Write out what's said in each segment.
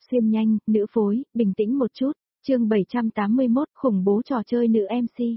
Xuyên nhanh, nữ phối, bình tĩnh một chút. Chương 781, khủng bố trò chơi nữ MC.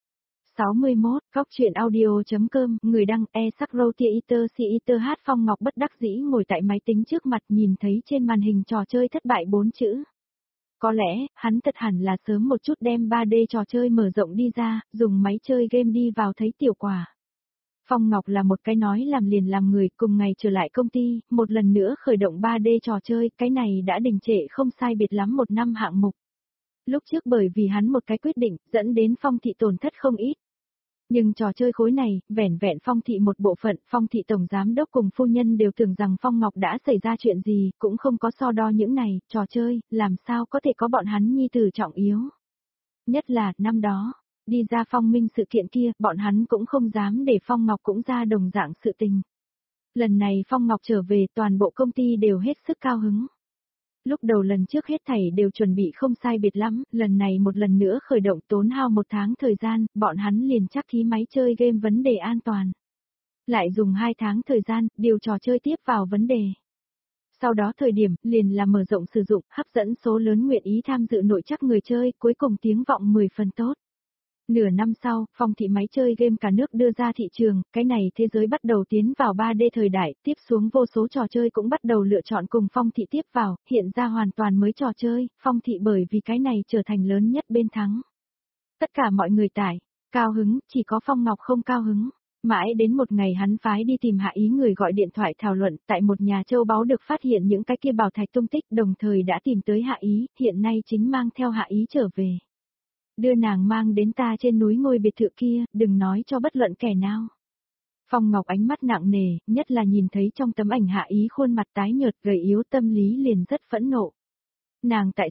61, góc truyện audio.com, người đăng e-sắc-râu-tia-iter-si-iter hát. Phong Ngọc bất đắc dĩ ngồi tại máy tính trước mặt, nhìn thấy trên màn hình trò chơi thất bại 4 chữ. Có lẽ, hắn thật hẳn là sớm một chút đem 3D trò chơi mở rộng đi ra, dùng máy chơi game đi vào thấy tiểu quả. Phong Ngọc là một cái nói làm liền làm người, cùng ngày trở lại công ty, một lần nữa khởi động 3D trò chơi, cái này đã đình trệ không sai biệt lắm 1 năm hạng mục. Lúc trước bởi vì hắn một cái quyết định, dẫn đến Phong thị tổn thất không ít. Nhưng trò chơi khối này, vẻn vẹn Phong thị một bộ phận, Phong thị tổng giám đốc cùng phu nhân đều tưởng rằng Phong Ngọc đã xảy ra chuyện gì, cũng không có so đo những này, trò chơi, làm sao có thể có bọn hắn nhi tử trọng yếu. Nhất là, năm đó, đi ra Phong Minh sự kiện kia, bọn hắn cũng không dám để Phong Ngọc cũng ra đồng dạng sự tình. Lần này Phong Ngọc trở về, toàn bộ công ty đều hết sức cao hứng. Lúc đầu lần trước hết thảy đều chuẩn bị không sai biệt lắm, lần này một lần nữa khởi động tốn hao 1 tháng thời gian, bọn hắn liền chắc thí máy chơi game vấn đề an toàn. Lại dùng 2 tháng thời gian, điều trò chơi tiếp vào vấn đề. Sau đó thời điểm, liền là mở rộng sử dụng, hấp dẫn số lớn nguyện ý tham dự nội trắc người chơi, cuối cùng tiếng vọng 10 phần tốt. Nửa năm sau, Phong thị máy chơi game cả nước đưa ra thị trường, cái này thế giới bắt đầu tiến vào 3D thời đại, tiếp xuống vô số trò chơi cũng bắt đầu lựa chọn cùng Phong thị tiếp vào, hiện ra hoàn toàn mới trò chơi, Phong thị bởi vì cái này trở thành lớn nhất bên thắng. Tất cả mọi người tải, cao hứng, chỉ có Phong Ngọc không cao hứng. Mãi đến một ngày hắn phái đi tìm Hạ Ý người gọi điện thoại thảo luận, tại một nhà châu báu được phát hiện những cái kia bảo thạch tung tích, đồng thời đã tìm tới Hạ Ý, hiện nay chính mang theo Hạ Ý trở về. Đưa nàng mang đến ta trên núi ngôi biệt thự kia, đừng nói cho bất luận kẻ nào. Phong Ngọc ánh mắt nặng nề, nhất là nhìn thấy trong tấm ảnh Hạ Ý khuôn mặt tái nhợt gầy yếu, tâm lý liền rất phẫn nộ. Nàng tại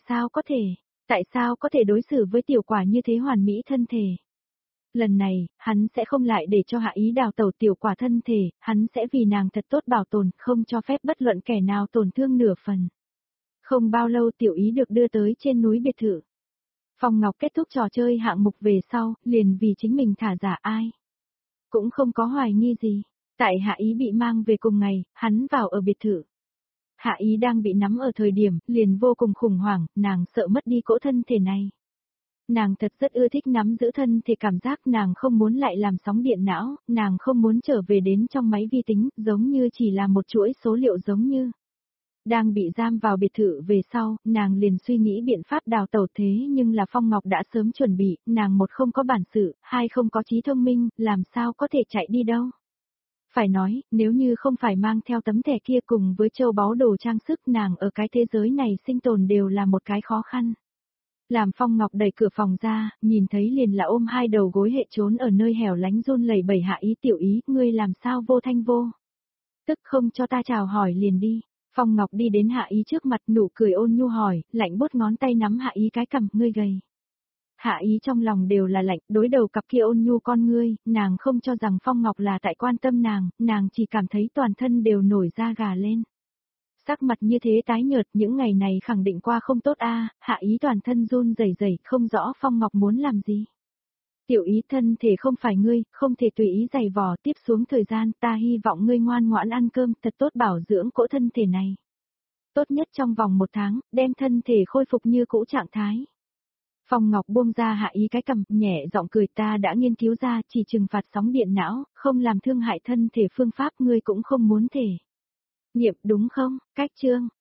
sao có thể đối xử với tiểu quả như thế hoàn mỹ thân thể. Lần này, hắn sẽ không lại để cho Hạ Ý đào tẩu tiểu quả thân thể, hắn sẽ vì nàng thật tốt bảo tồn, không cho phép bất luận kẻ nào tổn thương nửa phần. Không bao lâu Tiểu Ý được đưa tới trên núi biệt thự. Phong Ngọc kết thúc trò chơi hạng mục về sau, liền vì chính mình thả giả ai. Cũng không có hoài nghi gì. Tại Hạ Ý bị mang về cùng ngày, hắn vào ở biệt thự. Hạ Ý đang bị nắm ở thời điểm, liền vô cùng khủng hoảng, nàng sợ mất đi cỗ thân thể này. Nàng thật rất ưa thích nắm giữ thân thể, cảm giác nàng không muốn lại làm sóng điện não, nàng không muốn trở về đến trong máy vi tính, giống như chỉ là một chuỗi số liệu giống như. Đang bị giam vào biệt thự về sau, nàng liền suy nghĩ biện pháp đào tẩu, thế nhưng là Phong Ngọc đã sớm chuẩn bị, nàng một không có bản sự, hai không có trí thông minh, làm sao có thể chạy đi đâu. Phải nói, nếu như không phải mang theo tấm thẻ kia cùng với châu báu đồ trang sức, nàng ở cái thế giới này sinh tồn đều là một cái khó khăn. Làm Phong Ngọc đẩy cửa phòng ra, nhìn thấy liền là ôm hai đầu gối hệ trốn ở nơi hẻo lánh run lẩy bẩy Hạ Ý. Tiểu Ý, ngươi làm sao vô thanh vô tức không cho ta chào hỏi liền đi. Phong Ngọc đi đến Hạ Ý trước mặt, nụ cười ôn nhu hỏi, lạnh buốt ngón tay nắm Hạ Ý cái cằm, ngươi gầy. Hạ Ý trong lòng đều là lạnh, đối đầu cặp kia ôn nhu con ngươi, nàng không cho rằng Phong Ngọc là tại quan tâm nàng chỉ cảm thấy toàn thân đều nổi da gà lên. Sắc mặt như thế tái nhợt, những ngày này khẳng định qua không tốt a. Hạ Ý toàn thân run rẩy rẩy, không rõ Phong Ngọc muốn làm gì. Tiểu Ý, thân thể không phải ngươi, không thể tùy ý giày vò, tiếp xuống thời gian ta hy vọng ngươi ngoan ngoãn ăn cơm, thật tốt bảo dưỡng cỗ thân thể này. Tốt nhất trong vòng 1 tháng, đem thân thể khôi phục như cũ trạng thái. Phong Ngọc buông ra Hạ Ý cái cằm, nhẹ giọng cười, ta đã nghiên cứu ra, chỉ trừng phạt sóng điện não, không làm thương hại thân thể phương pháp, ngươi cũng không muốn thể nghiệm đúng không? Cách chương